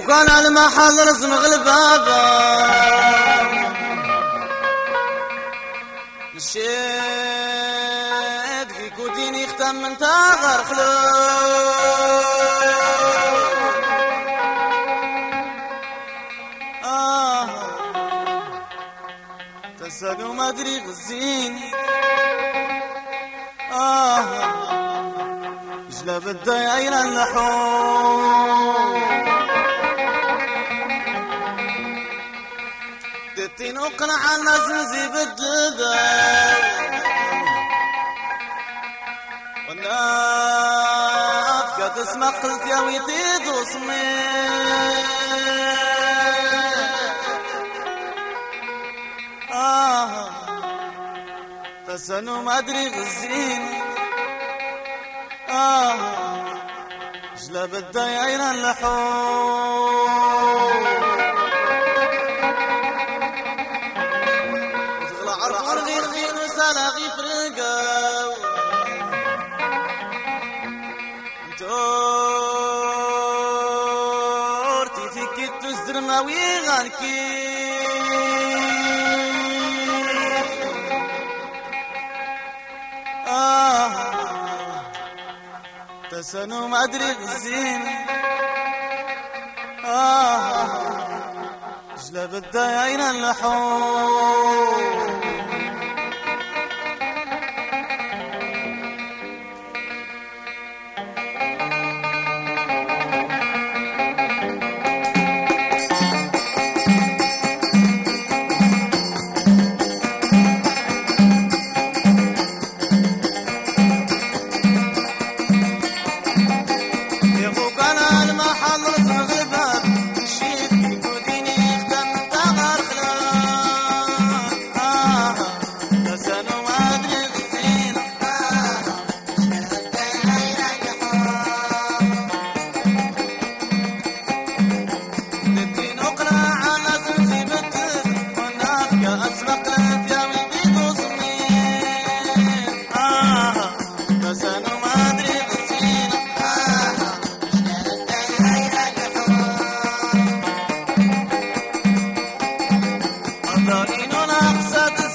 وكان على المحل رسم غلبابا مشيت كيكو ديني ختم من تاغر خلو تسالو ما ادري غزيني جلب الداير اللحوم دتين وقنع الناس نزيب الدبا والناف قد اسمع قلت يا ويتيد وصمي تسنو ما ادري غزيني جلب الداير اللحوم وتغلى عرعر غير غير وسالا غير فرقاو انتورتي تكت تزرما ويغانكي تسنو ما ادري غزين جلب الداير اللحوم ضارين ونقصد